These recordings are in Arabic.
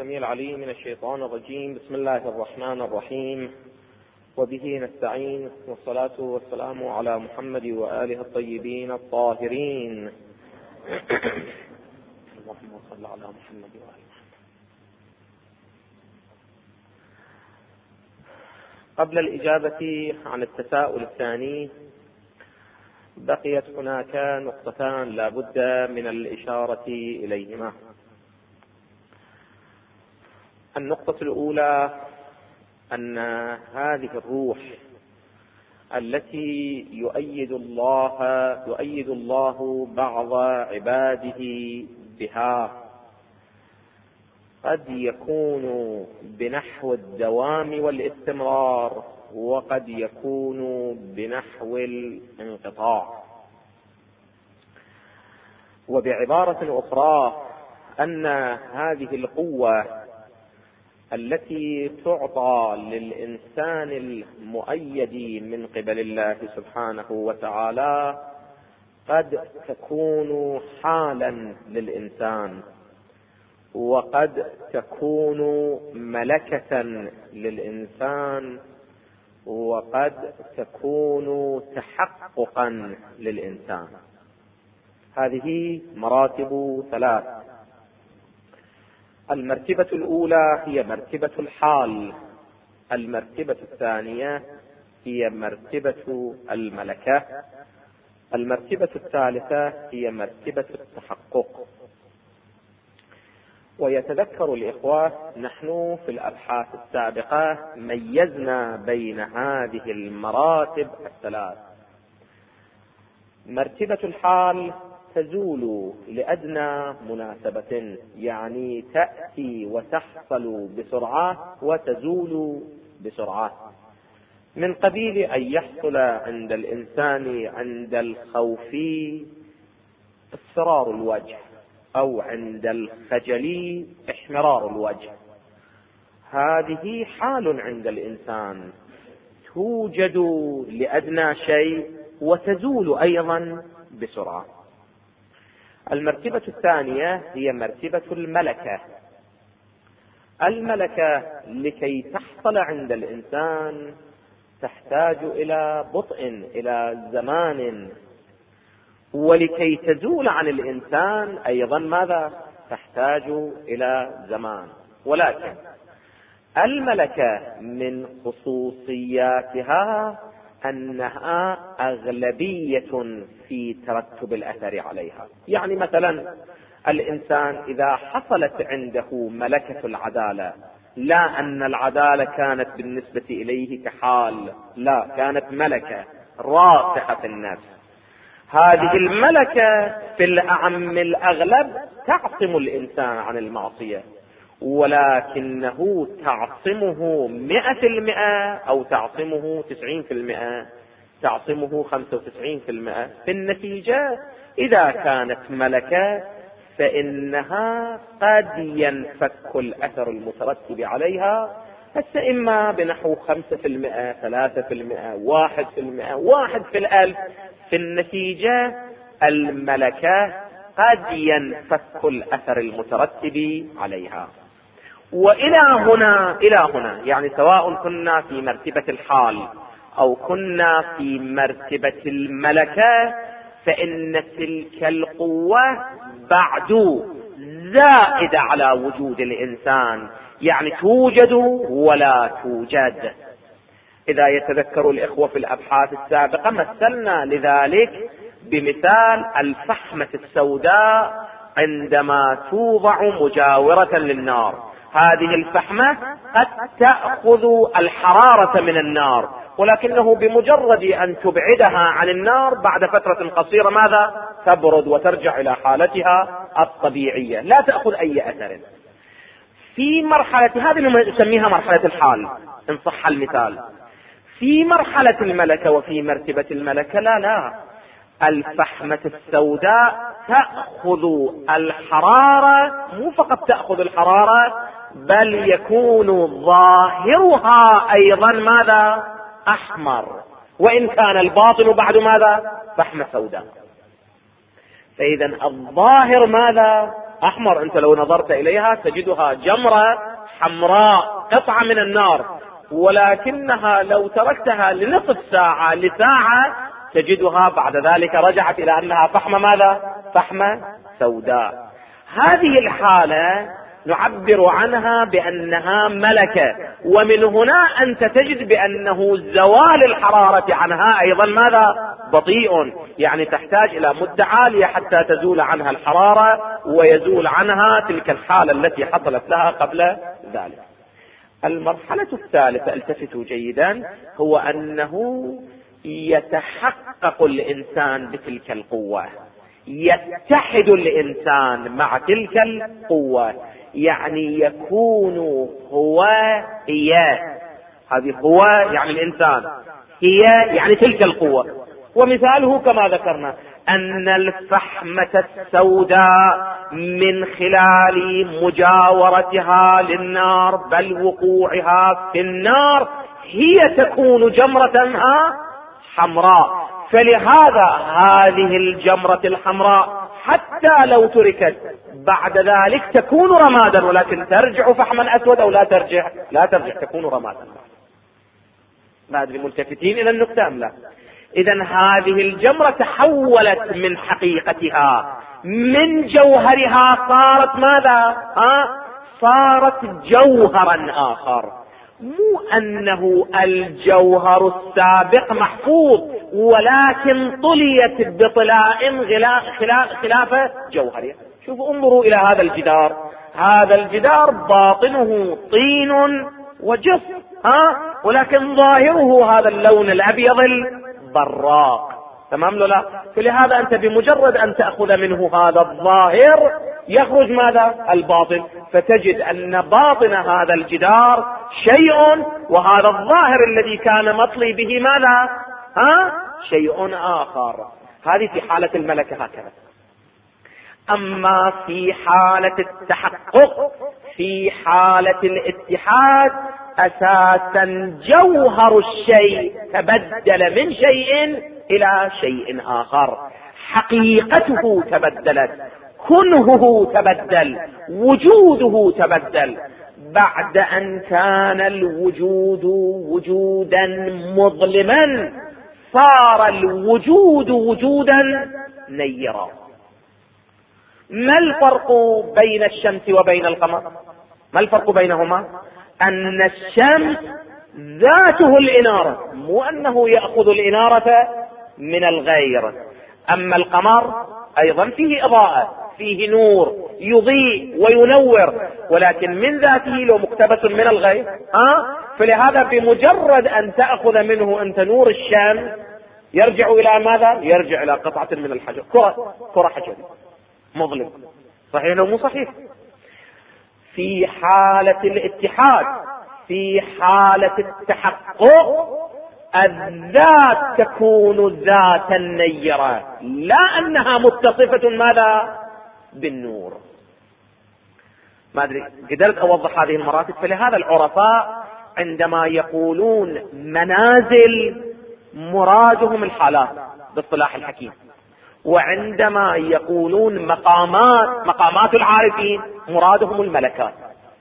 السميع العليم من الشيطان الرجيم. بسم الله الرحمن الرحيم، وبه نستعين، والصلاة والسلام على محمد وآله الطيبين الطاهرين. اللهم صل على محمد وآله محمد. قبل الإجابة عن التساؤل الثاني، بقيت هناك نقطتان لا بد من الإشارة إليهما. النقطة الأولى أن هذه الروح التي يؤيد الله بعض عباده بها قد يكون بنحو الدوام والاستمرار، وقد يكون بنحو الانقطاع. وبعبارة أخرى، أن هذه القوة التي تعطى للإنسان المؤيد من قبل الله سبحانه وتعالى قد تكون حالا للإنسان، وقد تكون ملكة للإنسان، وقد تكون تحققا للإنسان. هذه مراتب ثلاث. المرتبة الأولى هي مرتبة الحال، المرتبة الثانية هي مرتبة الملكة، المرتبة الثالثة هي مرتبة التحقق. ويتذكر الإخوة، نحن في الأبحاث السابقة ميزنا بين هذه المراتب الثلاث. مرتبة الحال تزول لأدنى مناسبة، يعني تأتي وتحصل بسرعة وتزول بسرعة، من قبيل أن يحصل عند الإنسان عند الخوف اصفرار الوجه، أو عند الخجل احمرار الوجه. هذه حال عند الإنسان توجد لأدنى شيء وتزول أيضا بسرعة. المرتبة الثانية هي مرتبة الملكة. الملكة لكي تحصل عند الإنسان تحتاج إلى بطء، إلى زمان، ولكي تزول عن الإنسان أيضا ماذا؟ تحتاج إلى زمان. ولكن الملكة من خصوصياتها أنها أغلبية في ترتب الأثر عليها. يعني مثلا الإنسان إذا حصلت عنده ملكة العدالة، لا أن العدالة كانت بالنسبة إليه كحال، لا، كانت ملكة راسخة في النفس. هذه الملكة في الأعم الأغلب تعصم الإنسان عن المعصية، ولكنه تعصمه 100% أو تعصمه 90%، تعصمه 95%. في النتيجة إذا كانت ملكة فإنها قد ينفك الأثر المترتب عليها، إما بنحو 5%، 3%، 1%، 1 في الألف. في النتيجة الملكة قد ينفك الأثر المترتب عليها. وإلى هنا يعني سواء كنا في مرتبة الحال أو كنا في مرتبة الملكة، فإن تلك القوة بعد زائدة على وجود الإنسان، يعني توجد ولا توجد. إذا يتذكر الإخوة في الأبحاث السابقة مثلنا لذلك بمثال الفحمة السوداء عندما توضع مجاورة للنار. هذه الفحمة قد تأخذ الحرارة من النار، ولكنه بمجرد أن تبعدها عن النار بعد فترة قصيرة ماذا؟ تبرد وترجع إلى حالتها الطبيعية، لا تأخذ أي أثر. في مرحلة هذه نسميها مرحلة الحال إن صح المثال. في مرحلة الملكة وفي مرتبة الملكة لا، الفحمة السوداء تأخذ الحرارة، مو فقط تأخذ الحرارة، بل يكون ظاهرها أيضا ماذا؟ أحمر، وإن كان الباطن بعد ماذا؟ فحمة سوداء. فإذا الظاهر ماذا؟ أحمر، أنت لو نظرت إليها تجدها جمرة حمراء، قطعة من النار، ولكنها لو تركتها لنصف ساعة لساعة تجدها بعد ذلك رجعت إلى أنها فحمة ماذا؟ فحمة سوداء. هذه الحالة نعبر عنها بأنها ملكة، ومن هنا أنت تجد بأنه زوال الحرارة عنها أيضا ماذا؟ بطيء، يعني تحتاج إلى مدة عالية حتى تزول عنها الحرارة ويزول عنها تلك الحالة التي حصلت لها قبل ذلك. المرحلة الثالثة، التفتوا جيدا، هو أنه يتحقق الإنسان بتلك القوة، يتحد الإنسان مع تلك القوة، يعني يكون هو هي. هذه هو يعني الإنسان، هي يعني تلك القوة. ومثاله كما ذكرنا أن الفحمة السوداء من خلال مجاورتها للنار بل وقوعها في النار هي تكون جمرة حمراء. فلهذا هذه الجمرة الحمراء حتى لو تركت بعد ذلك تكون رمادا، ولكن ترجع فحما أسود أو لا ترجع؟ لا ترجع، تكون رمادا. ما أدري ملتفتين إلى النقطة أم لا؟ إذن هذه الجمرة تحولت من حقيقتها، من جوهرها صارت ماذا؟ صارت جوهرا آخر. مو أنه الجوهر السابق محفوظ، ولكن طليت بطلاء خلاف جوهرها. شوفوا، انظروا إلى هذا الجدار. هذا الجدار باطنه طين وجص، ولكن ظاهره هذا اللون الأبيض البراق، تمام له لا؟ فلهذا أنت بمجرد أن تأخذ منه هذا الظاهر يخرج ماذا؟ الباطن، فتجد أن باطن هذا الجدار شيء، وهذا الظاهر الذي كان مطلي به ماذا؟ شيء آخر. هذه في حالة الملكة هكذا. أما في حالة التحقق، في حالة الاتحاد، أساسا جوهر الشيء تبدل من شيء إلى شيء آخر، حقيقته تبدلت، كنهه تبدل، وجوده تبدل. بعد أن كان الوجود وجودا مظلما صار الوجود وجودا نيرا. ما الفرق بين الشمس وبين القمر؟ ما الفرق بينهما؟ أن الشمس ذاته الإنارة، مو أنه يأخذ الإنارة من الغير. أما القمر أيضا فيه إضاءة، فيه نور يضيء وينور، ولكن من ذاته لو مقتبس من الغير. فلهذا بمجرد أن تأخذ منه أنت نور الشمس يرجع إلى ماذا؟ يرجع إلى قطعة من الحجر، كرة حجر مظلم. صحيح أو مو صحيح؟ في حالة الاتحاد، في حالة التحقق، الذات تكون ذاتا نيرة، لا أنها متصفة ماذا؟ بالنور. ما أدري قدرت أوضح هذه المراتب. فلهذا العرفاء عندما يقولون منازل مرادهم الحالات باصطلاح الحكيم، وعندما يقولون مقامات العارفين مرادهم الملكات.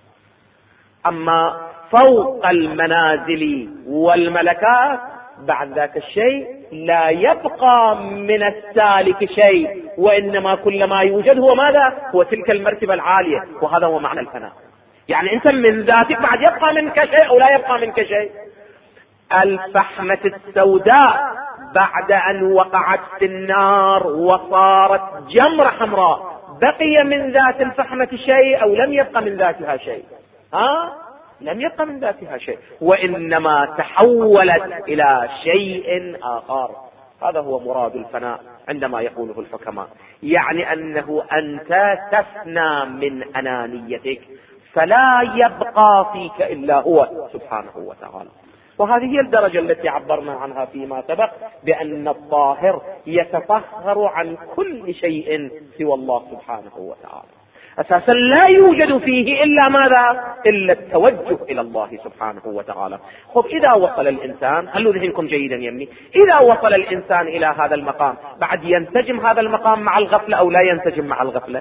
أما فوق المنازل والملكات بعد ذاك الشيء لا يبقى من السالك شيء، وإنما كل ما يوجد هو ماذا؟ هو تلك المرتبة العالية، وهذا هو معنى الفناء. يعني أنت من ذاتك بعد يبقى منك شيء أو لا يبقى منك شيء. الفحمة السوداء بعد أن وقعت في النار وصارت جمرة حمراء، بقي من ذات الفحمة شيء أو لم يبقى من ذاتها شيء؟ لم يبقى من ذاتها شيء، وإنما تحولت إلى شيء آخر. هذا هو مراد الفناء عندما يقوله الحكماء، يعني أنه أنت تفنى من أنانيتك، فلا يبقى فيك إلا هو سبحانه وتعالى. وهذه هي الدرجة التي عبرنا عنها فيما سبق، بأن الطاهر يتطهر عن كل شيء سوى الله سبحانه وتعالى. أساسا لا يوجد فيه إلا ماذا؟ إلا التوجه إلى الله سبحانه وتعالى. خب إذا وصل الإنسان، خلوا ذهنكم جيدا يمني، إذا وصل الإنسان إلى هذا المقام بعد ينسجم هذا المقام مع الغفلة أو لا ينسجم مع الغفلة؟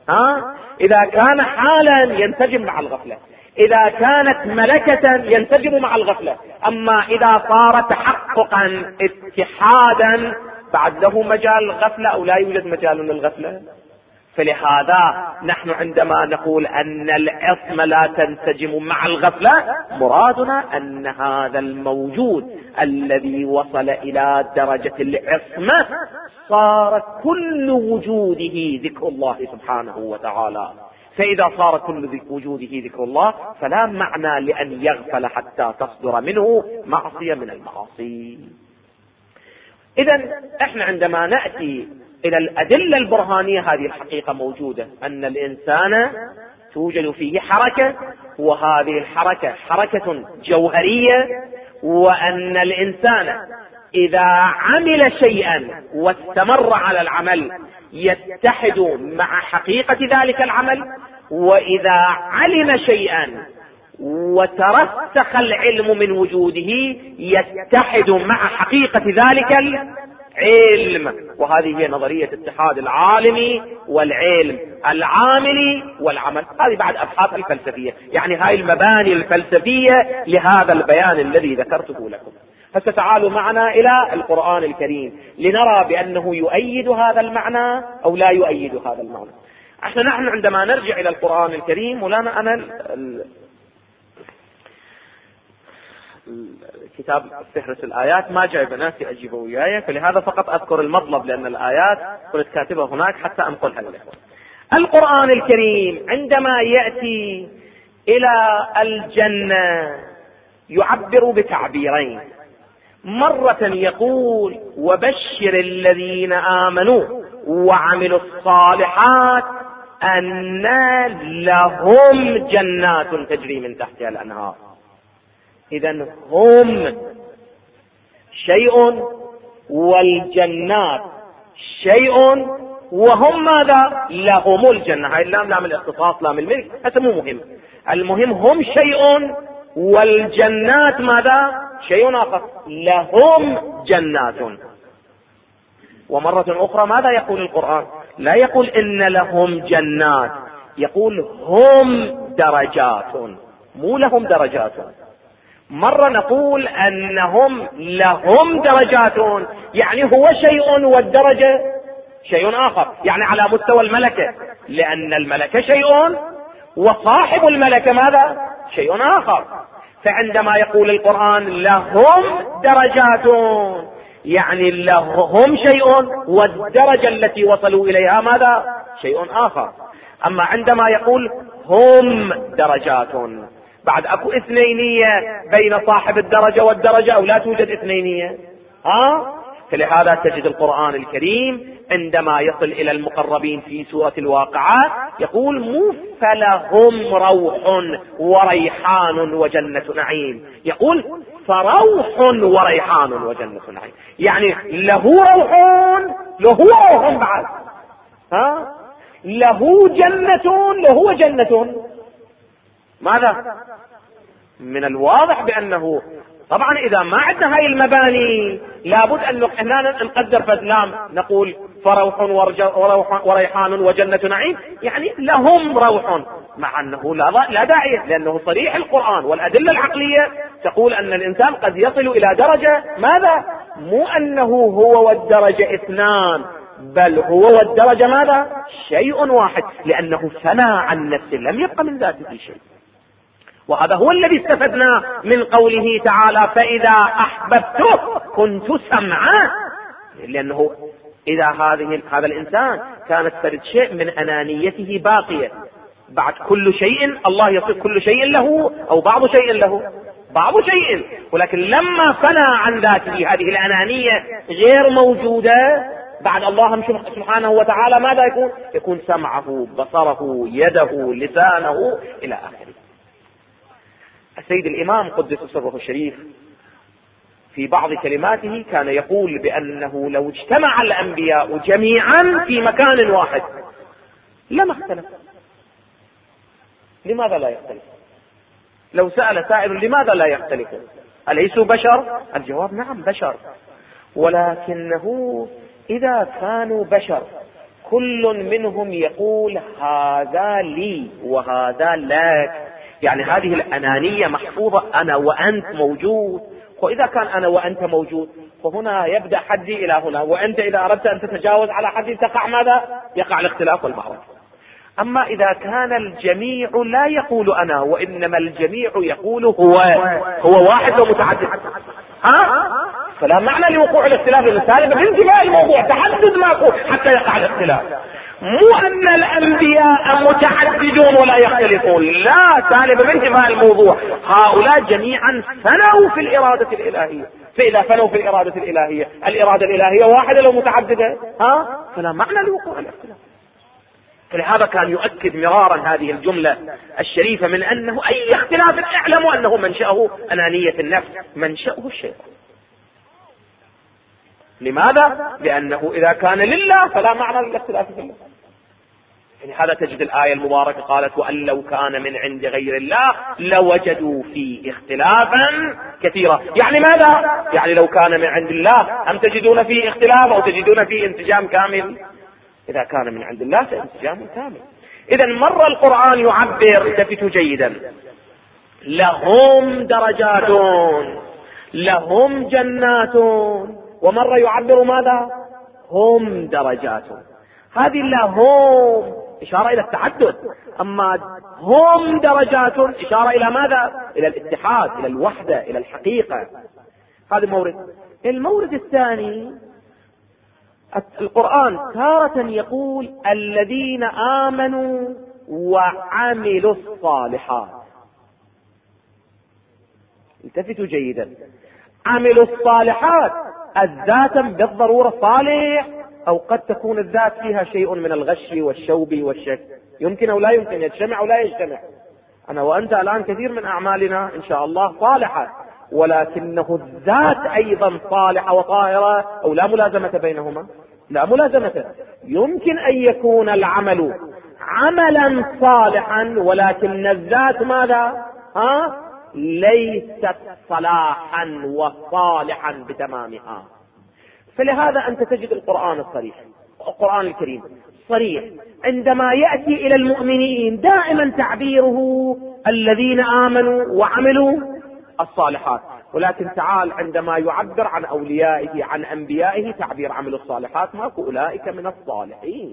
إذا كان حالا ينسجم مع الغفلة، إذا كانت ملكة ينسجم مع الغفلة. أما إذا صار تحققا اتحادا بعد له مجال الغفلة أو لا يوجد مجال للغفلة. فلهذا نحن عندما نقول أن العصمة لا تنسجم مع الغفلة، مرادنا أن هذا الموجود الذي وصل إلى درجة العصمة صار كل وجوده ذكر الله سبحانه وتعالى. فإذا صار كل وجوده ذكر الله فلا معنى لأن يغفل حتى تصدر منه معصية من المعاصي. إذن احنا عندما نأتي إلى الأدلة البرهانية هذه الحقيقة موجودة، أن الإنسان توجد فيه حركة، وهذه الحركة حركة جوهرية، وأن الإنسان إذا عمل شيئا واستمر على العمل يتحد مع حقيقة ذلك العمل، وإذا علم شيئا وترسخ العلم من وجوده يتحد مع حقيقة ذلك العلم. وهذه هي نظرية اتحاد العالم والعلم، العامل والعمل. هذه بعد أبحاث الفلسفية، يعني هاي المباني الفلسفية لهذا البيان الذي ذكرته لكم. فتعالوا معنا إلى القرآن الكريم لنرى بأنه يؤيد هذا المعنى أو لا يؤيد هذا المعنى. عشان نحن عندما نرجع إلى القرآن الكريم، ولا أنا كتاب فهرس الآيات ما جاي بناتي أجيبه وياي، فلهذا فقط أذكر المطلب، لأن الآيات كنت كاتبها هناك حتى أنقلها لكم. القرآن الكريم عندما يأتي إلى الجنة يعبر بتعبيرين. مرة يقول وبشر الذين آمنوا وعملوا الصالحات أن لهم جنات تجري من تحتها الأنهار. إذن هم شيء والجنات شيء، وهم ماذا؟ لهم الجنة. هاي اللام لام الاختصاص لام الملك، هذا مو مهم. المهم هم شيء والجنات ماذا؟ شيء آخر، لهم جنات. ومرة أخرى ماذا يقول القرآن؟ لا يقول إن لهم جنات، يقول هم درجات، مو لهم درجات. مرة نقول أنهم لهم درجات، يعني هو شيء والدرجة شيء آخر، يعني على مستوى الملكة، لأن الملكة شيء وصاحب الملكة ماذا؟ شيء آخر. فعندما يقول القرآن لهم درجات، يعني لهم شيء والدرجة التي وصلوا إليها ماذا؟ شيء آخر. أما عندما يقول هم درجات، بعد أكو اثنينية بين صاحب الدرجة والدرجة أو لا توجد اثنينية؟ فلهذا تجد القرآن الكريم عندما يصل إلى المقربين في سورة الواقعة يقول مو فلهم روح وريحان وجنة نعيم، يقول فروح وريحان وجنة نعيم، يعني له روح، له روح بعد، له جنة، له جنة. ماذا؟ من الواضح بأنه طبعا إذا ما عندنا هاي المباني لابد أن احنا نقدر فدلام، نقول فروح وريحان وجنة نعيم، يعني لهم روح، مع أنه لا داعي، لأنه صريح القرآن والأدلة العقلية تقول أن الإنسان قد يصل إلى درجة ماذا؟ مو أنه هو والدرجة اثنان، بل هو والدرجة ماذا؟ شيء واحد، لأنه فنى عن نفسه، لم يبقى من ذاته شيء. وهذا هو الذي استفدنا من قوله تعالى فإذا أحببته كنت سمعه، لأنه إذا هذا الإنسان كانت ترد شيء من أنانيته باقية، بعد كل شيء الله يصير كل شيء له أو بعض شيء له، بعض شيء، ولكن لما فنى عن ذاته هذه الأنانية غير موجودة، بعد الله سبحانه وتعالى ماذا يكون؟ يكون سمعه، بصره، يده، لسانه إلى آخره. السيد الإمام قدس سره الشريف في بعض كلماته كان يقول بأنه لو اجتمع الأنبياء جميعا في مكان واحد لما اختلف. لماذا لا يختلف؟ لو سأل سائل لماذا لا يختلف؟ أليسوا بشر؟ الجواب نعم بشر، ولكنه إذا كانوا بشر كل منهم يقول هذا لي وهذا لك، يعني هذه الأنانية محفوظة، أنا وأنت موجود. وإذا كان أنا وأنت موجود فهنا يبدأ حدي إلى هنا، وأنت إذا أردت أن تتجاوز على حدي تقع ماذا؟ يقع الاختلاف والمعركة. أما إذا كان الجميع لا يقول أنا، وإنما الجميع يقول هو واحد ومتعدد، فلا معنى لوقوع الاختلاف. الثالث بانتباه الموضوع، تحدد ما يقول حتى يقع الاختلاف. مو أن الأنبياء متعددون ولا يختلفون، لا، سالب بانتباه الموضوع. هؤلاء جميعا فنوا في الإرادة الإلهية، فإذا فنوا في الإرادة الإلهية، الإرادة الإلهية واحدة لو متعددة، فلا معنى لوقوع الاختلاف. فلهذا كان يؤكد مرارا هذه الجملة الشريفة من أنه أي اختلاف اعلموا أنه منشأه أنانية النفس، منشأه الشيطان. لماذا؟ لأنه إذا كان لله فلا معنى للاختلاف في الله. يعني هذا تجد الآية المباركة قالت وأن لو كان من عند غير الله لوجدوا فيه اختلافا كثيرا. يعني ماذا؟ يعني لو كان من عند الله أم تجدون فيه اختلاف أو تجدون فيه انسجام كامل؟ إذا كان من عند الله فانسجام كامل. إذا مر القرآن يعبر، التفتوا جيدا، لهم درجات، لهم جنات، ومر يعبر ماذا؟ هم درجات. هذه لهم إشارة إلى التعدد، أما هم درجات إشارة إلى ماذا؟ إلى الاتحاد، إلى الوحدة، إلى الحقيقة. هذا المورد. المورد الثاني، القرآن تارة يقول الذين آمنوا وعملوا الصالحات. التفتوا جيدا، عملوا الصالحات الذات بالضرورة صالح، أو قد تكون الذات فيها شيء من الغش والشوب والشك، يمكن أو لا يمكن، يجتمع أو لا يجتمع. أنا وأنت الآن كثير من أعمالنا إن شاء الله صالحة، ولكنه الذات أيضا صالحة وطاهرة، أو لا ملازمة بينهما؟ لا ملازمة. يمكن أن يكون العمل عملا صالحا ولكن الذات ماذا؟ ليست صلاحا وصالحا بتمامها. فلهذا أنت تجد القرآن الصريح، القرآن الكريم صريح عندما يأتي إلى المؤمنين دائما تعبيره الذين آمنوا وعملوا الصالحات، ولكن تعال عندما يعبر عن أوليائه عن أنبيائه تعبير عملوا الصالحات، ماكو أولئك من الصالحين.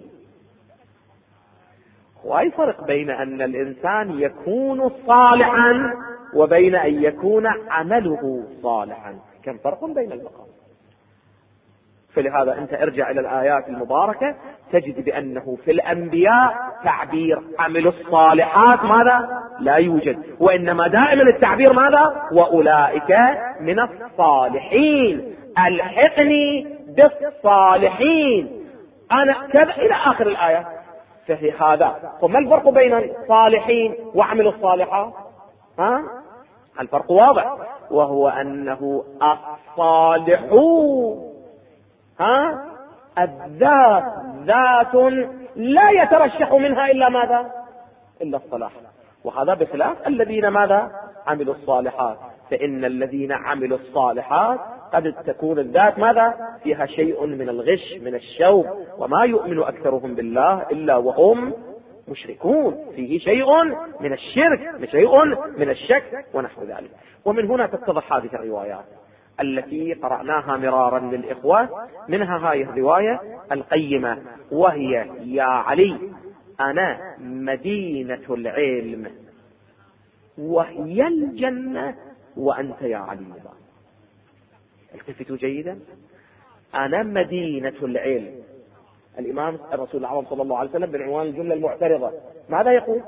وأي فرق بين أن الإنسان يكون صالحا وبين أن يكون عمله صالحا؟ كم فرق بين المقام. فلهذا أنت ارجع إلى الآيات المباركة تجد بأنه في الأنبياء تعبير عملوا الصالحات ماذا؟ لا يوجد، وإنما دائما التعبير ماذا؟ وأولئك من الصالحين، ألحقني بالصالحين أنا كذا إلى آخر الآية. ففي هذا فما الفرق بين الصالحين وعملوا الصالحات؟ الفرق واضح، وهو أنه الصالحون الذات ذات لا يترشح منها إلا ماذا؟ إلا الصلاح. وهذا بخلاف الذين ماذا؟ عملوا الصالحات. فإن الذين عملوا الصالحات قد تكون الذات ماذا؟ فيها شيء من الغش من الشوب، وما يؤمن أكثرهم بالله إلا وهم مشركون، فيه شيء من الشرك شيء من الشك ونحو ذلك. ومن هنا تتضح هذه الروايات التي قرأناها مرارا للإخوة، منها هذه الرواية القيمة وهي يا علي أنا مدينة العلم وهي الجنة وأنت يا علي. التفتوا جيدا، أنا مدينة العلم. الإمام الرسول الأعظم صلى الله عليه وسلم بعنوان الجملة المعترضة ماذا يقول؟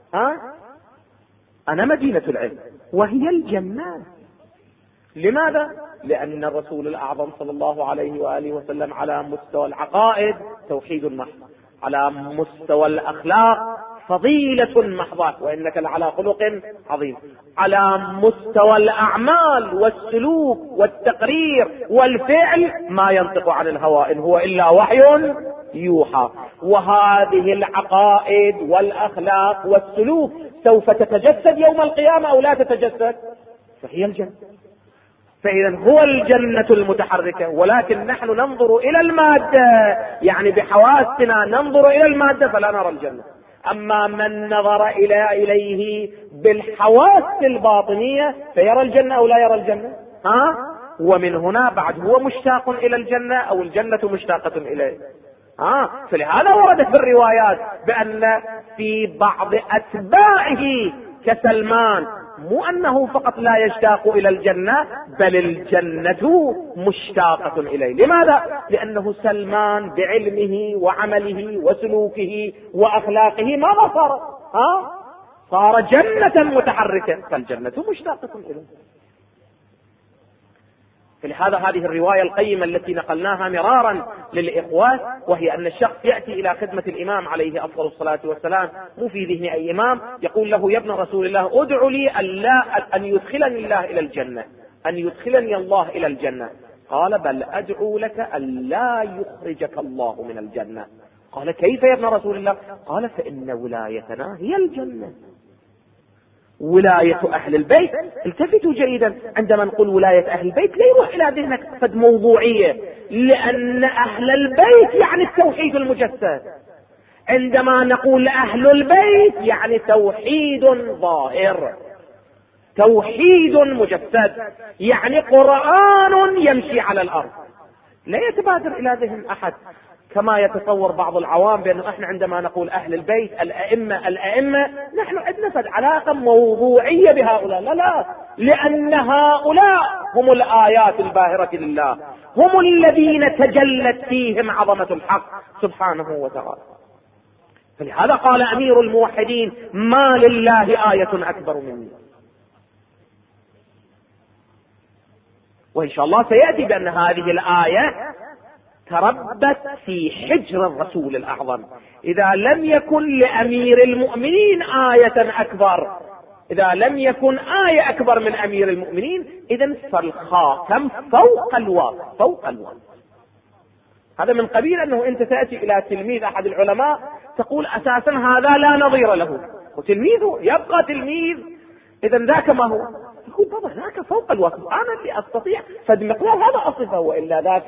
أنا مدينة العلم وهي الجنة. لماذا؟ لأن الرسول الأعظم صلى الله عليه وآله وسلم على مستوى العقائد توحيد محض، على مستوى الأخلاق فضيلة محضة وإنك لعلى خلق عظيم، على مستوى الأعمال والسلوك والتقرير والفعل ما ينطق عن الهوى إن هو إلا وحي يوحى. وهذه العقائد والأخلاق والسلوك سوف تتجسد يوم القيامة أو لا تتجسد؟ فهي الجنة. فإذا هو الجنة المتحركة، ولكن نحن ننظر إلى المادة، يعني بحواسنا ننظر إلى المادة فلا نرى الجنة. أما من نظر إليه بالحواس الباطنية فيرى الجنة أو لا يرى الجنة. ومن هنا بعد هو مشتاق إلى الجنة أو الجنة مشتاقة إليه. فلهذا وردت في الروايات بأن في بعض أتباعه كسلمان مو أنه فقط لا يشتاق إلى الجنة، بل الجنة مشتاقة إليه. لماذا؟ لأنه سلمان بعلمه وعمله وسلوكه وأخلاقه ماذا صار؟ صار جنة متحركة، فالجنة مشتاقة إليه. فلهذا هذه الرواية القيمة التي نقلناها مرارا للإخوة، وهي أن الشخص يأتي إلى خدمة الإمام عليه أفضل الصلاة والسلام، مو في ذهن أي إمام، يقول له: يا ابن رسول الله ادعو لي أن يدخلني الله إلى الجنة، أن يدخلني الله إلى الجنة. قال: بل أدعو لك أن لا يخرجك الله من الجنة. قال: كيف يا ابن رسول الله؟ قال: فإن ولايتنا هي الجنة، ولاية أهل البيت. التفتوا جيدا، عندما نقول ولاية أهل البيت لا يروح إلى ذهنك فد موضوعية، لأن أهل البيت يعني التوحيد المجسد. عندما نقول أهل البيت يعني توحيد ظاهر، توحيد مجسد، يعني قرآن يمشي على الأرض. لا يتبادر إلى ذهن أحد كما يتصور بعض العوام بأنه احنا عندما نقول أهل البيت الأئمة نحن عندنا فد علاقة موضوعية بهؤلاء. لا، لأن هؤلاء هم الآيات الباهرة لله، هم الذين تجلت فيهم عظمة الحق سبحانه وتعالى. فلهذا قال أمير الموحدين: ما لله آية أكبر مني. وإن شاء الله سيأتي بأن هذه الآية تربت في حجر الرسول الأعظم. إذا لم يكن لأمير المؤمنين آية أكبر، إذا لم يكن آية أكبر من أمير المؤمنين، إذن فالخاتم فوق الواقع، فوق الواقع. هذا من قبيل أنه أنت تأتي إلى تلميذ أحد العلماء تقول أساسا هذا لا نظير له، وتلميذه يبقى تلميذ، إذن ذاك ما هو؟ يقول: بابا ذاك فوق الواقع، أنا اللي أستطيع فد مقدار هذا أصفه، وإلا ذاك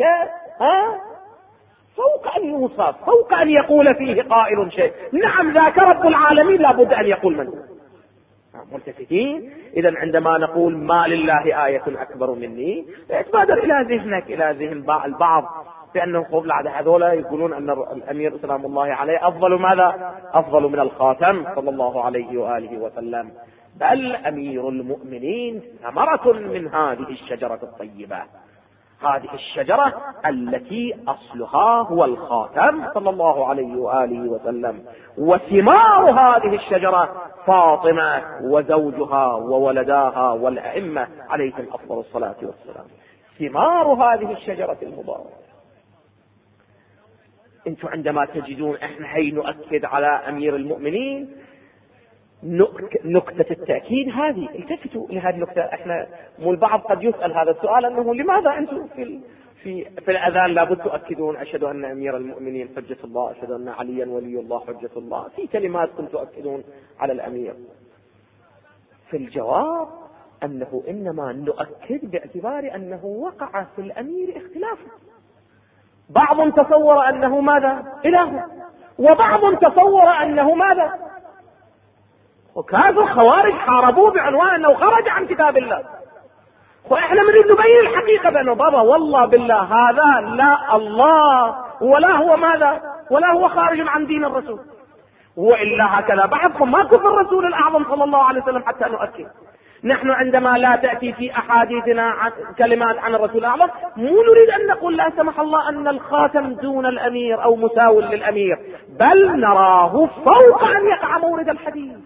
فوق أن يوصف، فوق أن يقول فيه قائل شيء. نعم ذاك رب العالمين لابد أن يقول من هو. ملتفتين. إذن عندما نقول ما لله آية أكبر مني، لا يتبادر إلى ذهنك إلى ذهن البعض بأنه قبل هذولا يقولون أن الأمير سلام الله عليه أفضل ماذا؟ أفضل من الخاتم صلى الله عليه وآله وسلم. بل أمير المؤمنين ثمرة من هذه الشجرة الطيبة، هذه الشجرة التي أصلها هو الخاتم صلى الله عليه وآله وسلم. وثمار هذه الشجرة فاطمة وزوجها وولداها والأئمة عليهم أفضل الصلاة والسلام. ثمار هذه الشجرة المباركة. انتم عندما تجدون احنا هي نؤكد على أمير المؤمنين نكتة التأكيد هذه، التفتوا لهذه النكتة. احنا مو البعض قد يسأل هذا السؤال انه لماذا انتم في الأذان لابد تؤكدون أشهد أن أمير المؤمنين حجة الله، أشهد أن عليا ولي الله حجة الله، في كلمات كنتم تؤكدون على الأمير. في الجواب أنه إنما نؤكد باعتبار أنه وقع في الأمير اختلاف. بعض تصور أنه ماذا؟ إله، وبعض تصور أنه ماذا؟ وكانوا الخوارج حاربوه بعنوان أنه خرج عن كتاب الله. وإحنا نريد نبين الحقيقة بأنه بابا والله بالله هذا لا الله ولا هو ماذا، ولا هو خارج عن دين الرسول. وإلا هكذا بعضكم ما كفر الرسول الأعظم صلى الله عليه وسلم حتى نؤكد. نحن عندما لا تأتي في أحاديثنا كلمات عن الرسول الأعظم مو نريد أن نقول لا سمح الله أن الخاتم دون الأمير أو مساو للأمير، بل نراه فوق أن يقع مورد الحديث.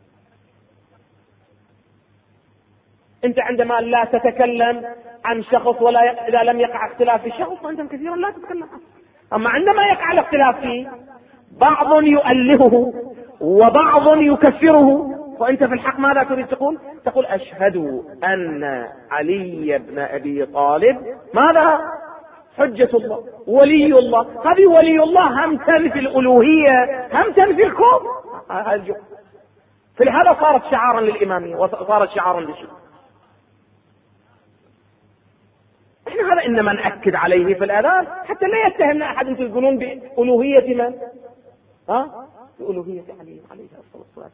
انت عندما لا تتكلم عن شخص ولا اذا لم يقع اختلاف في الشخص فانت كثيرا لا تتكلم عنه. اما عندما يقع الاختلاف فيه بعض يؤلهه وبعض يكفره، وانت في الحق ماذا تريد تقول؟ تقول اشهد ان علي بن ابي طالب ماذا؟ حجة الله ولي الله. هذه ولي الله هم تنفي الالوهية هم تنفي الكون. فلهذا صارت شعارا للامامية وصارت شعارا للشيء. وإنما نأكد عليه في الأذان حتى لا يتهمنا أحد أنتم تقولون بألوهية من؟ بألوهية علي عليه الصلاة والسلام.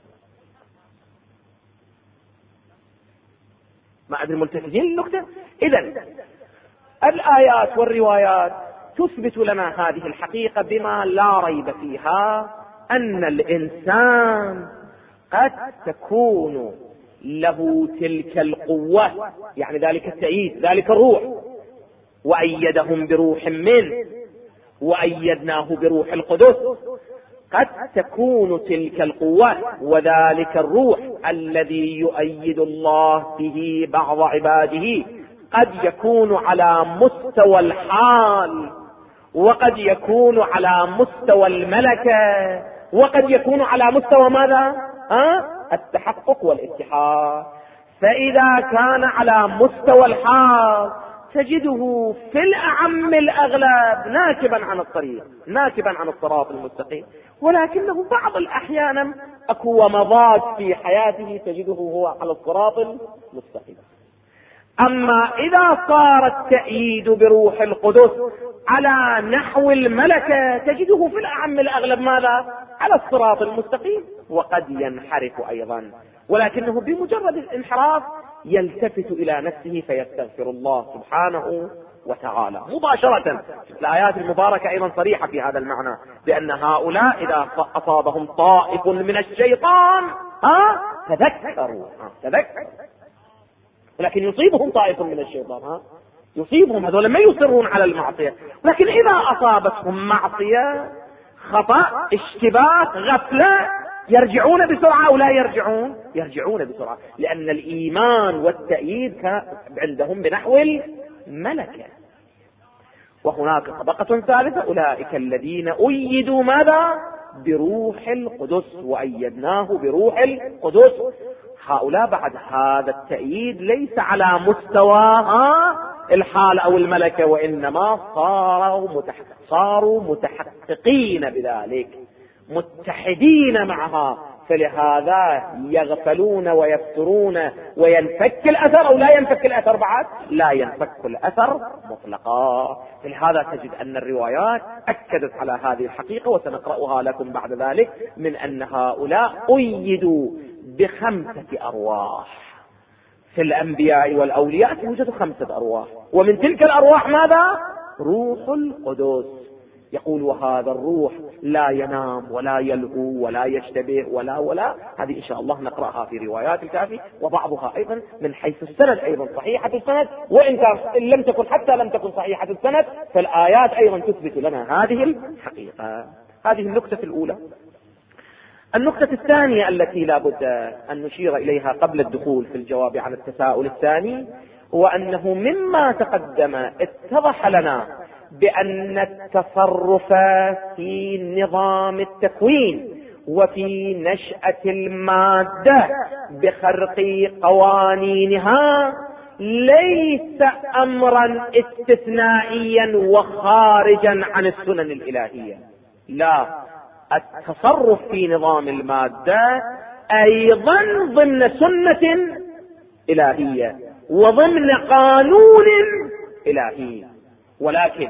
ما أدري ملتفتين للنقطة. إذن الآيات والروايات تثبت لنا هذه الحقيقة بما لا ريب فيها، أن الإنسان قد تكون له تلك القوة، يعني ذلك التأييد، ذلك الروح، وأيدهم بروح منه وأيدناه بروح القدس. قد تكون تلك القوة وذلك الروح الذي يؤيد الله به بعض عباده قد يكون على مستوى الحال، وقد يكون على مستوى الملكة، وقد يكون على مستوى ماذا؟ التحقق والاتحاد. فإذا كان على مستوى الحال تجده في الأعم الأغلب ناكبا عن الطريق، ناكبا عن الصراط المستقيم، ولكنه بعض الأحيان أكو ومضات في حياته تجده هو على الصراط المستقيم. أما إذا صار التأييد بروح القدس على نحو الملكة تجده في الأعم الأغلب ماذا؟ على الصراط المستقيم، وقد ينحرف أيضا، ولكنه بمجرد الانحراف يلتفت إلى نفسه فيستغفر الله سبحانه وتعالى مباشرة. الآيات المباركة أيضا صريحة في هذا المعنى، بأن هؤلاء إذا أصابهم طائف من الشيطان تذكروا، ولكن يصيبهم طائف من الشيطان، يصيبهم، هذول ما يصرون على المعصية، لكن إذا أصابتهم معصية، خطأ، اشتباه، غفلة، يرجعون بسرعة أو لا يرجعون؟ يرجعون بسرعة، لأن الإيمان والتأييد كان عندهم بنحو الملكة. وهناك طبقة ثالثة، أولئك الذين أيدوا ماذا؟ بروح القدس، وأيدناه بروح القدس. هؤلاء بعد هذا التأييد ليس على مستوى الحال أو الملكة، وإنما صاروا متحققين بذلك، متحدين معها، فلهذا يغفلون ويفترون وينفك الأثر أو لا ينفك الأثر بعد؟ لا ينفك الأثر مطلقا. فلهذا تجد أن الروايات أكدت على هذه الحقيقة، وسنقرأها لكم بعد ذلك، من أن هؤلاء أيدوا ب5 أرواح. في الأنبياء والأولياء توجد 5 أرواح، ومن تلك الأرواح ماذا؟ روح القدس. يقول وهذا الروح لا ينام ولا يلهو ولا يشتبه ولا هذه إن شاء الله نقرأها في روايات الكافي، وبعضها أيضا من حيث السند أيضا صحيحة السند، وإن لم تكن حتى لم تكن صحيحة السند فالآيات أيضا تثبت لنا هذه الحقيقة. هذه النقطة الأولى. النقطة الثانية التي لا بد أن نشير إليها قبل الدخول في الجواب على التساؤل الثاني، هو أنه مما تقدم اتضح لنا بأن التصرف في نظام التكوين وفي نشأة المادة بخرق قوانينها ليس أمرا استثنائيا وخارجا عن السنن الإلهية، لا، التصرف في نظام المادة أيضا ضمن سنة إلهية وضمن قانون إلهي، ولكن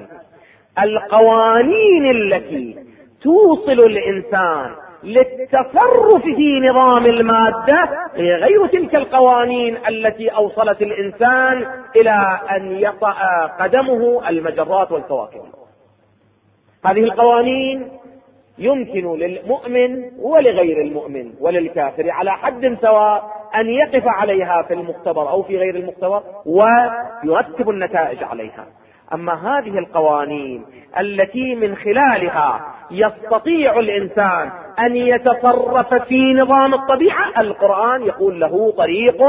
القوانين التي توصل الإنسان للتصرف في نظام المادة هي غير تلك القوانين التي أوصلت الإنسان إلى أن يطأ قدمه المجرات والكواكب. هذه القوانين يمكن للمؤمن ولغير المؤمن وللكافر على حد سواء أن يقف عليها في المختبر أو في غير المختبر ويرتب النتائج عليها. أما هذه القوانين التي من خلالها يستطيع الإنسان أن يتصرف في نظام الطبيعة، القرآن يقول له طريق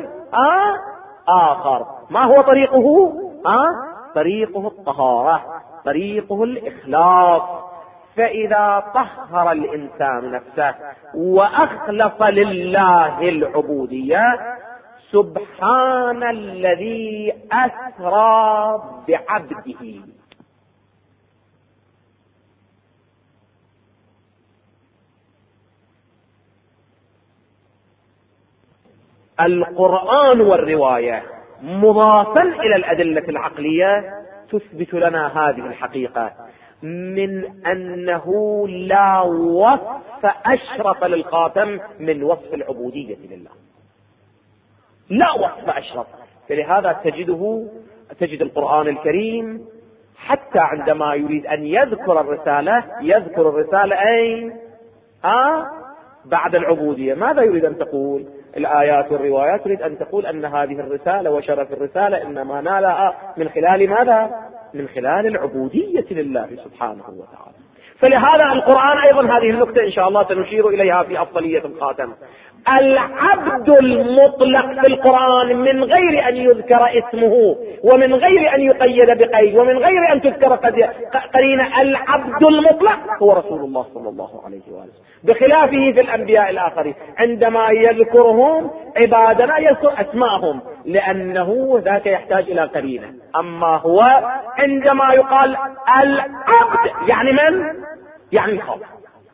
آخر. ما هو طريقه؟ طريقه الطهارة، طريقه الإخلاص. فإذا طهر الإنسان نفسه وأخلص لله العبودية، سبحان الذي أسرى بعبده. القرآن والرواية مضافا إلى الأدلة العقلية تثبت لنا هذه الحقيقة من أنه لا وصف أشرف للخاتم من وصف العبودية لله، لا وصف أشرف. فلهذا تجد القرآن الكريم حتى عندما يريد أن يذكر الرسالة أين؟ بعد العبودية. ماذا يريد أن تقول الآيات والروايات؟ تريد أن تقول أن هذه الرسالة وشرف الرسالة إنما نالها من خلال ماذا؟ من خلال العبودية لله سبحانه وتعالى. فلهذا القرآن أيضا هذه النقطة إن شاء الله سنشير إليها في أفضلية الخاتم. العبد المطلق في القرآن من غير أن يذكر اسمه ومن غير أن يقيد بقيد ومن غير أن تذكر قرينة، العبد المطلق هو رسول الله صلى الله عليه وآله، بخلافه في الأنبياء الآخرين عندما يذكرهم عبادنا يذكر أسماءهم لأنه ذاك يحتاج إلى قرينة. أما هو عندما يقال العبد يعني من؟ يعني الخالق.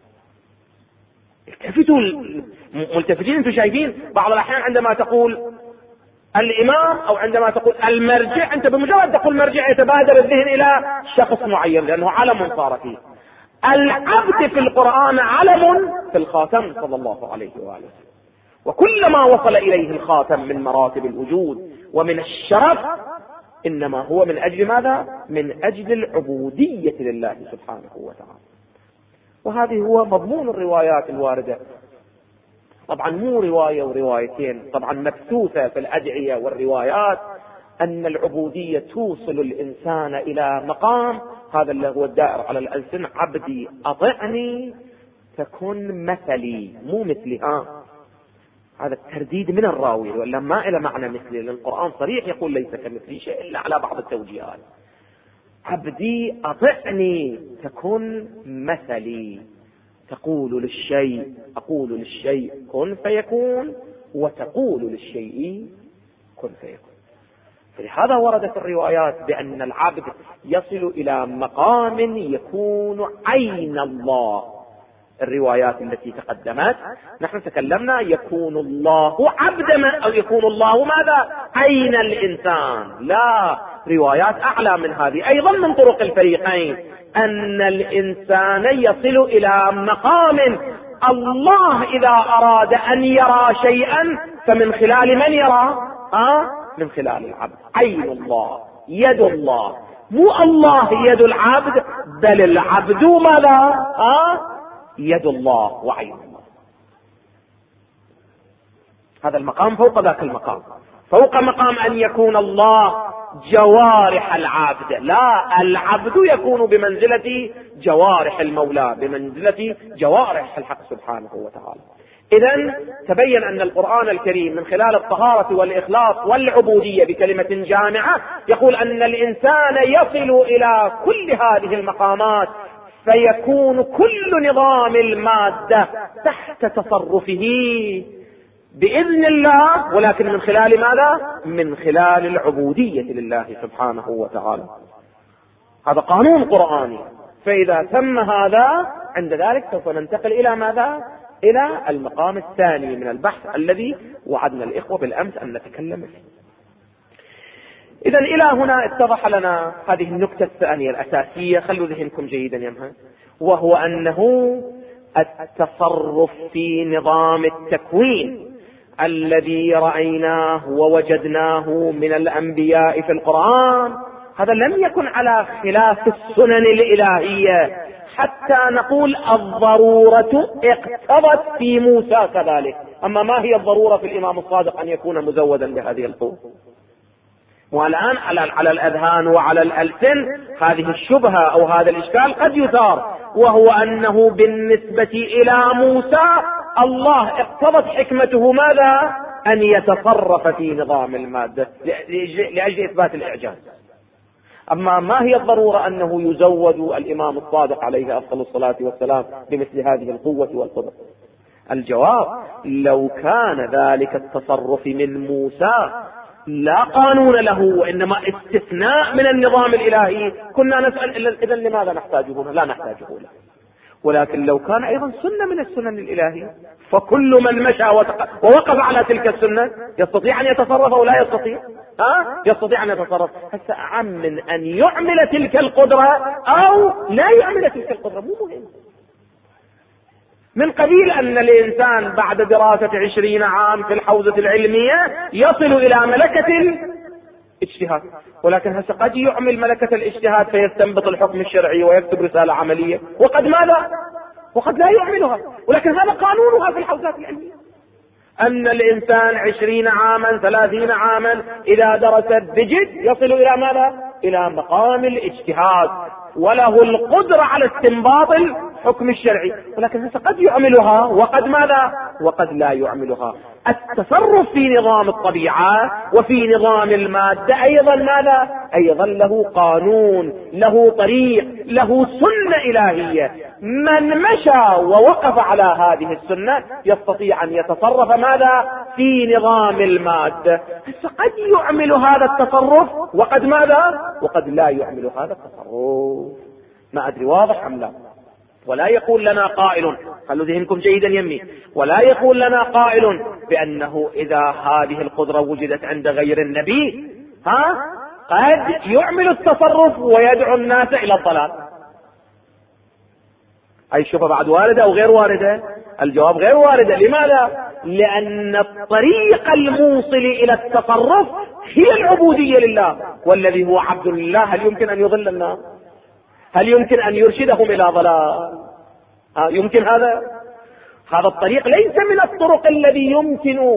التفتوا ملتفتين، انتم شايفين بعض الأحيان عندما تقول الإمام أو عندما تقول المرجع، أنت بمجرد تقول مرجع يتبادر الذهن إلى شخص معين لأنه علم صار فيه. العبد في القرآن علم في الخاتم صلى الله عليه وآله، وكلما وصل إليه الخاتم من مراتب الوجود ومن الشرف إنما هو من أجل ماذا؟ من أجل العبودية لله سبحانه وتعالى. وهذه هو مضمون الروايات الواردة. طبعا مو رواية وروايتين، طبعا مبثوثة في الأدعية والروايات أن العبودية توصل الإنسان إلى مقام هذا اللي هو الدائر على الألسن: عبدي أطعني تكن مثلي، مو مثلي. هذا الترديد من الراوي ولا ما إلى معنى مثلي، لأن القرآن صريح يقول ليس كمثلي شيء إلا على بعض التوجيهات. عبدي أطعني تكن مثلي، تقول للشيء، أقول للشيء كن فيكون، وتقول للشيء كن فيكون. فلهذا وردت الروايات بأن العبد يصل إلى مقام يكون عين الله. الروايات التي تقدمت نحن تكلمنا يكون الله عبدا أو يكون الله ماذا؟ عين الإنسان. لا، روايات أعلى من هذه أيضا من طرق الفريقين، أن الإنسان يصل إلى مقام الله إذا أراد أن يرى شيئا فمن خلال من يرى؟ من خلال العبد. عين الله، يد الله، مو الله يد العبد، بل العبد ماذا؟ يد الله وعين الله. هذا المقام فوق ذاك المقام، فوق مقام أن يكون الله جوارح العبد. لا، العبد يكون بمنزلة جوارح المولى، بمنزلة جوارح الحق سبحانه وتعالى. إذن تبين أن القرآن الكريم من خلال الطهارة والإخلاص والعبودية بكلمة جامعة يقول أن الإنسان يصل إلى كل هذه المقامات، فيكون كل نظام المادة تحت تصرفه بإذن الله، ولكن من خلال ماذا؟ من خلال العبودية لله سبحانه وتعالى. هذا قانون قرآني. فإذا تم هذا عند ذلك سوف ننتقل إلى ماذا؟ إلى المقام الثاني من البحث الذي وعدنا الإخوة بالأمس أن نتكلم فيه. إذن إلى هنا اتضح لنا هذه النقطة الثانية الأساسية، خلوا ذهنكم جيدا يمها، وهو أنه التصرف في نظام التكوين الذي رأيناه ووجدناه من الأنبياء في القرآن هذا لم يكن على خلاف السنن الإلهية، حتى نقول الضرورة اقتضت في موسى كذلك. أما ما هي الضرورة في الإمام الصادق أن يكون مزودا بهذه القوة؟ والآن على الأذهان وعلى الألسن هذه الشبهة أو هذا الإشكال قد يثار، وهو أنه بالنسبة إلى موسى الله اقتضت حكمته ماذا؟ أن يتصرف في نظام المادة لأجل إثبات الإعجاز. أما ما هي الضرورة أنه يزود الإمام الصادق عليه أفضل الصلاة والسلام بمثل هذه القوة والقدرة؟ الجواب: لو كان ذلك التصرف من موسى لا قانون له وإنما استثناء من النظام الإلهي كنا نسأل إذن لماذا نحتاجه؟ لا نحتاجه له. ولكن لو كان أيضا سنة من السنن الإلهية فكل من مشى ووقف على تلك السنة يستطيع أن يتصرف أو لا يستطيع؟ يستطيع أن يتصرف. هسه أعم من أن يعمل تلك القدرة أو لا يعمل تلك القدرة مو مهم. من قبيل أن الإنسان بعد دراسة 20 عام في الحوزة العلمية يصل إلى ملكة الاجتهاد، ولكن هسه قد يعمل ملكة الاجتهاد فيستنبط الحكم الشرعي ويكتب رسالة عملية، وقد ماذا؟ وقد لا يعملها. ولكن هذا قانونها في الحوزات العلمية، أن الإنسان 20 عاما 30 عاما إذا درس بجد يصل إلى ماذا؟ إلى مقام الاجتهاد وله القدرة على استنباط الحكم الشرعي، ولكن هسه قد يعملها وقد ماذا؟ وقد لا يعملها. التصرف في نظام الطبيعة وفي نظام المادة أيضا ماذا؟ أيضا له قانون، له طريق، له سنة إلهية. من مشى ووقف على هذه السنة يستطيع أن يتصرف ماذا؟ في نظام المادة. قد يعمل هذا التصرف وقد ماذا؟ وقد لا يعمل هذا التصرف. ما أدري واضح أم لا؟ ولا يقول لنا قائل، خلوا ذهنكم جيدا يمي، ولا يقول لنا قائل بأنه إذا هذه القدرة وجدت عند غير النبي قد يعمل التصرف ويدعو الناس إلى الضلال. أي شوفة بعد واردة أو غير واردة؟ الجواب غير واردة. لماذا؟ لأن الطريق الموصل إلى التصرف هي العبودية لله، والذي هو عبد لله هل يمكن أن يضل الناس؟ هل يمكن أن يرشدهم إلى ضلال؟ يمكن هذا الطريق ليس من الطرق الذي يمكن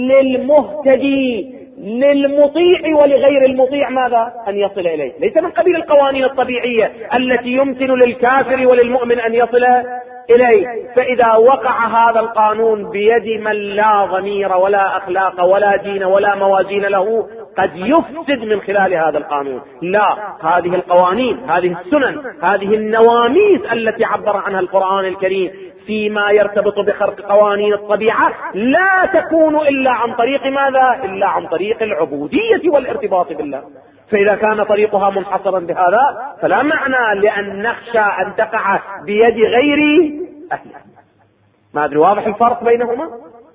للمهتدي للمطيع ولغير المطيع ماذا؟ أن يصل إليه. ليس من قبيل القوانين الطبيعية التي يمكن للكافر وللمؤمن أن يصل إليه. فإذا وقع هذا القانون بيد من لا ضمير ولا أخلاق ولا دين ولا موازين له قد يفسد من خلال هذا القانون. لا، هذه القوانين، هذه السنن، هذه النواميس التي عبر عنها القرآن الكريم فيما يرتبط بخرق قوانين الطبيعة لا تكون إلا عن طريق ماذا؟ إلا عن طريق العبودية والارتباط بالله. فإذا كان طريقها منحصرا بهذا فلا معنى لأن نخشى أن تقع بيد غير أهلها. ما أدري واضح الفرق بينهما؟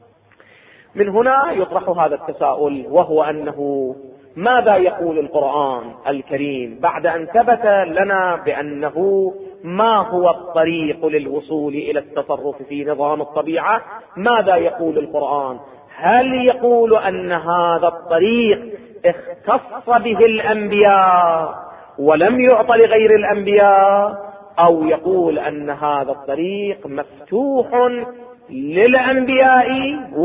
من هنا يطرح هذا التساؤل، وهو أنه ماذا يقول القرآن الكريم بعد أن ثبت لنا بأنه ما هو الطريق للوصول إلى التصرف في نظام الطبيعة؟ ماذا يقول القرآن؟ هل يقول أن هذا الطريق اختص به الأنبياء ولم يعط لغير الأنبياء، أو يقول أن هذا الطريق مفتوح للأنبياء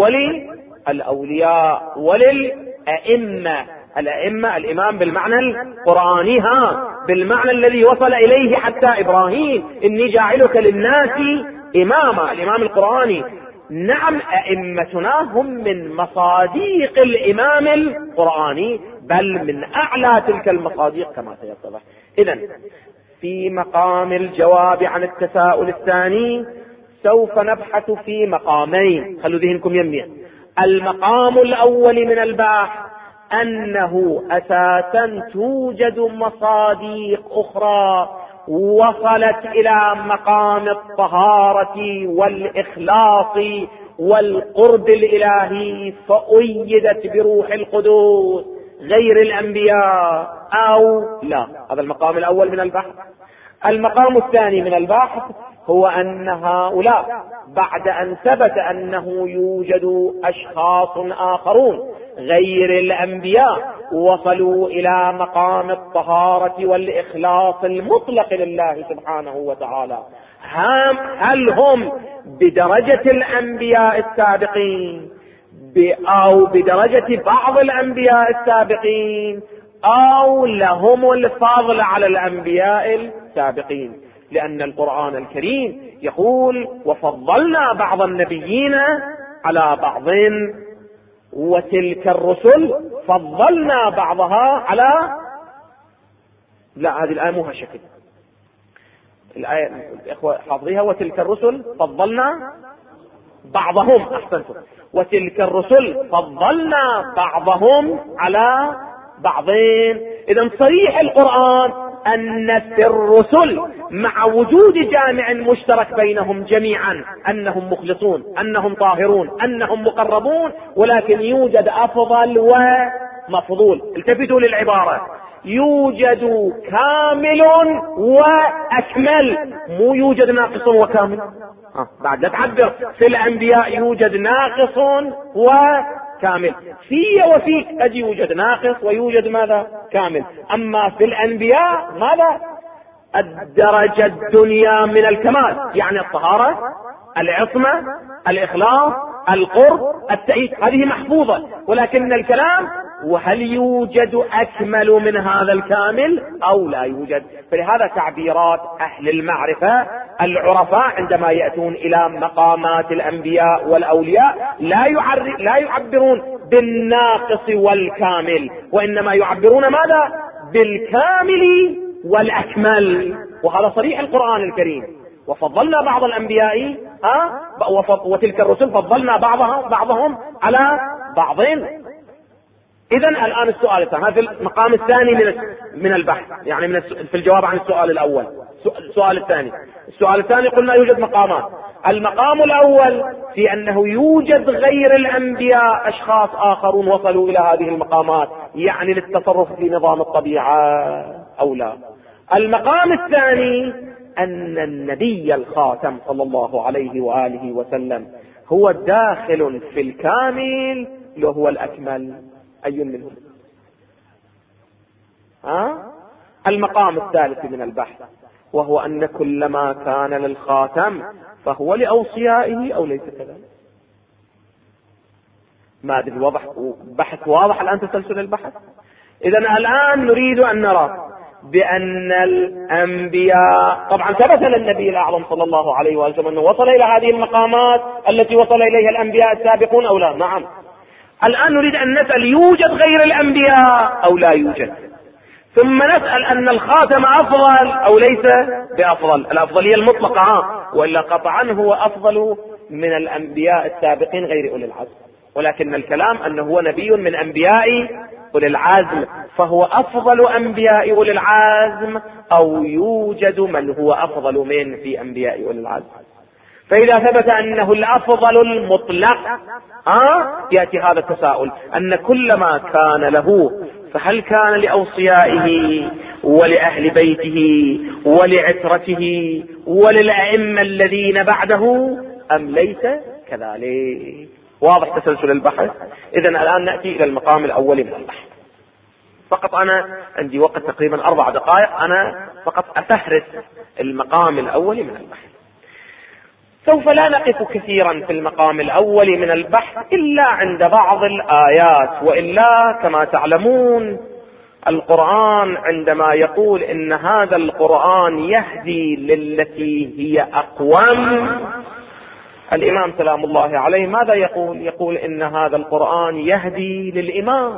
وللأولياء وللأئمة؟ الأئمة الإمام بالمعنى القرآني، بالمعنى الذي وصل إليه حتى إبراهيم، إني جاعلك للناس إماما، الإمام القرآني. نعم، أئمتنا هم من مصاديق الإمام القرآني، بل من أعلى تلك المصاديق كما سيتضح. إذن في مقام الجواب عن التساؤل الثاني سوف نبحث في مقامين، خلوا ذهنكم يمين. المقام الأول من البحث أنه أساسا توجد مصاديق أخرى وصلت إلى مقام الطهارة والإخلاص والقرب الإلهي فأيدت بروح القدوس غير الأنبياء أو لا. هذا المقام الأول من البحث. المقام الثاني من البحث هو أن هؤلاء بعد أن ثبت أنه يوجد أشخاص آخرون غير الأنبياء وصلوا إلى مقام الطهارة والإخلاص المطلق لله سبحانه وتعالى، هل هم بدرجة الأنبياء السابقين أو بدرجة بعض الأنبياء السابقين، أو لهم الفضل على الأنبياء السابقين؟ لأن القرآن الكريم يقول وفضلنا بعض النبيين على بعض وتلك الرسل فضلنا بعضها على. لا، هذه الآية مو هالشكل. الآية الإخوة حافظيها، وتلك الرسل فضلنا بعضهم، أحسنتم، وتلك الرسل فضلنا بعضهم على بعضين. إذن صريح القرآن أن في الرسل مع وجود جامع مشترك بينهم جميعا أنهم مخلصون، أنهم طاهرون، أنهم مقربون، ولكن يوجد أفضل مفضول. التفتوا للعبارة، يوجد كامل وأكمل، مو يوجد ناقص وكامل. بعد لا تعبر في الأنبياء يوجد ناقص وكامل، في وفيك أجي يوجد ناقص ويوجد ماذا؟ كامل. أما في الأنبياء ماذا؟ الدرجة الدنيا من الكمال، يعني الطهارة، العصمة، الإخلاص، القرب، التأييد، هذه محفوظة. ولكن الكلام وهل يوجد أكمل من هذا الكامل أو لا يوجد؟ فلهذا تعبيرات أهل المعرفة العرفاء عندما يأتون إلى مقامات الأنبياء والأولياء لا يعبرون بالناقص والكامل، وإنما يعبرون ماذا؟ بالكامل والأكمل. وهذا صريح القرآن الكريم. وفضلنا بعض الأنبياء وتلك الرسل فضلنا بعضهم على بعض. إذن الآن السؤال الثاني، هذا المقام الثاني من البحث، يعني في الجواب عن السؤال الأول. السؤال الثاني قلنا يوجد مقامات. المقام الأول في أنه يوجد غير الأنبياء أشخاص آخرون وصلوا إلى هذه المقامات، يعني للتصرف في نظام الطبيعة أو لا. المقام الثاني أن النبي الخاتم صلى الله عليه وآله وسلم هو داخل في الكامل وهو الأكمل. أي منهم؟ المقام الثالث من البحث، وهو أن كل ما كان للخاتم فهو لأوصيائه أو ليس كذلك. ما أدري بحث واضح الآن، تسلسل البحث. إذن الآن نريد أن نرى بأن الأنبياء طبعا ثبت للنبي الأعظم صلى الله عليه وسلم أنه وصل إلى هذه المقامات التي وصل إليها الأنبياء السابقون أو لا؟ نعم. الآن نريد أن نسأل يوجد غير الأنبياء أو لا يوجد، ثم نسأل أن الخاتم أفضل أو ليس بأفضل. الأفضلية المطلقة، وإلا قطعا هو أفضل من الأنبياء السابقين غير أولي العزم، ولكن الكلام أنه هو نبي من أنبياء أولي العزم، فهو أفضل أنبياء أولي العزم أو يوجد من هو أفضل من في أنبياء أولي العزم. فإذا ثبت أنه الأفضل المطلق يأتي هذا التساؤل، أن كل ما كان له فهل كان لأوصيائه ولأهل بيته ولعترته وللأئمة الذين بعده أم ليس كذلك؟ واضح تسلسل البحث. إذن الآن نأتي إلى المقام الأول من البحث. فقط أنا عندي وقت تقريبا 4 دقائق، أنا فقط أفهرس المقام الأول من البحث. سوف لا نقف كثيرا في المقام الأول من البحث إلا عند بعض الآيات، وإلا كما تعلمون القرآن عندما يقول إن هذا القرآن يهدي للتي هي أقوم، الإمام سلام الله عليه ماذا يقول؟ يقول إن هذا القرآن يهدي للإمام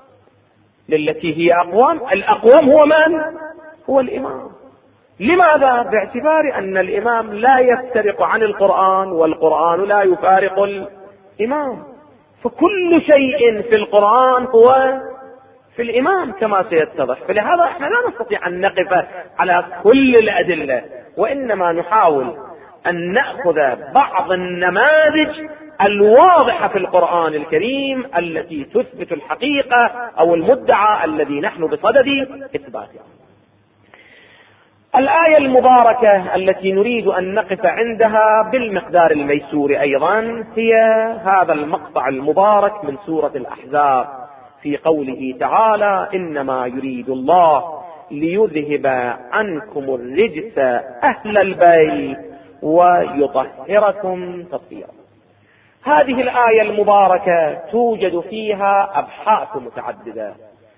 للتي هي أقوم. الأقوم هو من؟ هو الإمام. لماذا؟ باعتبار أن الإمام لا يفترق عن القرآن والقرآن لا يفارق الإمام، فكل شيء في القرآن هو في الإمام كما سيتضح. فلهذا احنا لا نستطيع أن نقف على كل الأدلة، وإنما نحاول أن نأخذ بعض النماذج الواضحة في القرآن الكريم التي تثبت الحقيقة أو المدعى الذي نحن بصدد إثباته. الآية المباركة التي نريد أن نقف عندها بالمقدار الميسور أيضا هي هذا المقطع المبارك من سورة الأحزاب في قوله تعالى: إنما يريد الله ليذهب عنكم الرجس أهل البيت ويطهركم تطهيرا. هذه الآية المباركة توجد فيها أبحاث متعددة،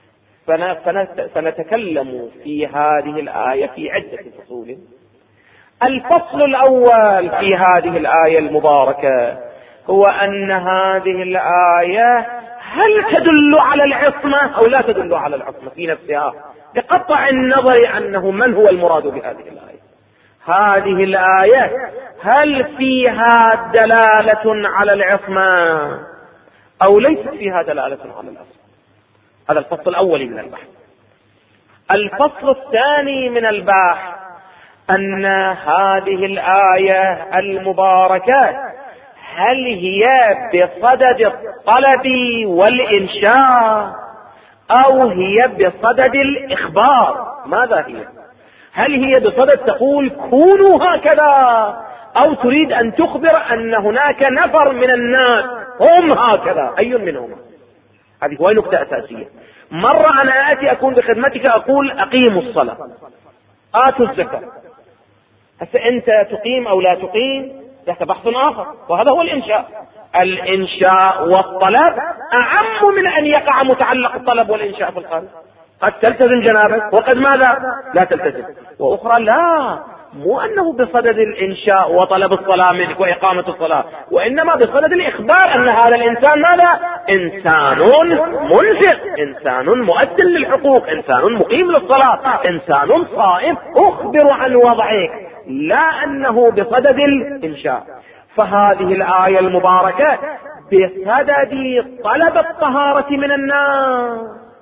فنتكلم في هذه الآية في عدة فصول. الفصل الأول في هذه الآية المباركة هو أن هذه الآية هل تدل على العصمة أو لا تدل على العصمة في نفسها، بقطع النظر عنه من هو المراد بهذه الآية. هذه الآية هل فيها دلالة على العصمة أو ليست فيها دلالة على العصمة؟ هذا الفصل الأول من البحث. الفصل الثاني من البحث أن هذه الآية المباركة هل هي بصدد الطلب والإنشاء أو هي بصدد الإخبار؟ ماذا هي؟ هل هي بصدد تقول كونوا هكذا، أو تريد أن تخبر أن هناك نفر من الناس هم هكذا؟ أي منهما؟ هذه هو نقطة أساسية. مرة أنا آتي أكون بخدمتك أقول أقيموا الصلاة، آتوا الزكاة. هسه أنت تقيم أو لا تقيم هذا بحث آخر، وهذا هو الإنشاء. الإنشاء والطلب أعم من أن يقع متعلق الطلب والإنشاء في القلب. قد تلتزم جنابك وقد ماذا لا تلتزم، وأخرى لا، مو أنه بصدد الإنشاء وطلب الصلاة منك وإقامة الصلاة، وإنما بصدد الإخبار أن هذا الإنسان ماذا؟ إنسان منفق، إنسان مؤد للحقوق، إنسان مقيم للصلاة، إنسان صائم، أخبر عن وضعك، لا أنه بصدد الإنشاء. فهذه الآية المباركة بصدد طلب الطهارة من الناس،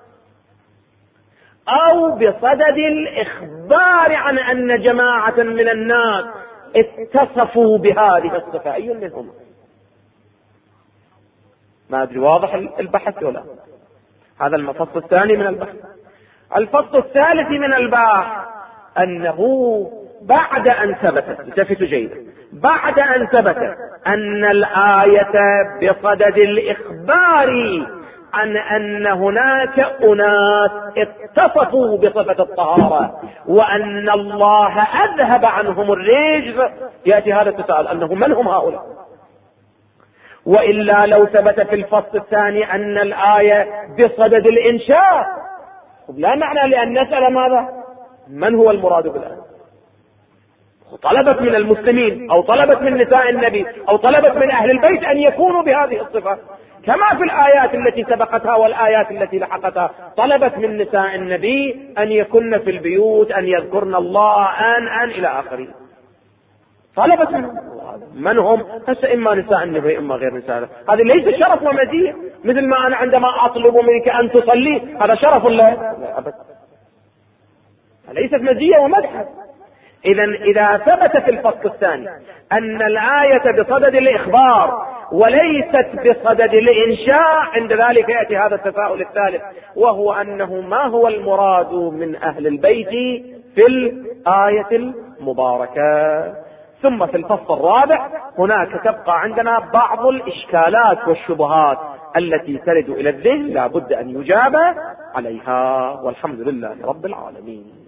أو بصدد الإخبار عن أن جماعة من الناس اتصفوا بهذه الصفة. أي منهم؟ ما أدري واضح البحث ولا؟ هذا الفصل الثاني من البحث. الفصل الثالث من البحث أنه بعد أن ثبتت، التفتوا جيدا، بعد أن ثبتت أن الآية بصدد الإخبار عن أن هناك أناس اتصفوا بصفة الطهارة وأن الله أذهب عنهم الرجز، يأتي هذا التساؤل أنه من هم هؤلاء؟ وإلا لو ثبت في الفصل الثاني أن الآية بصدد الإنشاء، لا معنى لأن نسأل ماذا؟ من هو المراد بالآية؟ طلبت من المسلمين أو طلبت من نساء النبي أو طلبت من أهل البيت أن يكونوا بهذه الصفة، كما في الآيات التي سبقتها والآيات التي لحقتها. طلبت من نساء النبي أن يكن في البيوت، أن يذكرن الله آن إلى آخره. طلبت من هم؟ هسه إما نساء النبي إما غير نساء. هذه ليس شرف ومزية، مثل ما أنا عندما أطلب منك أن تصلي هذا شرف لا أبدا، ليست مزية ومدحة. إذا ثبت في الفصل الثاني أن الآية بصدد الإخبار وليست بصدد الإنشاء، عند ذلك يأتي هذا التساؤل الثالث، وهو أنه ما هو المراد من أهل البيت في الآية المباركة. ثم في الفصل الرابع هناك تبقى عندنا بعض الإشكالات والشبهات التي ترد إلى الذهن لا بد أن يجاب عليها، والحمد لله رب العالمين.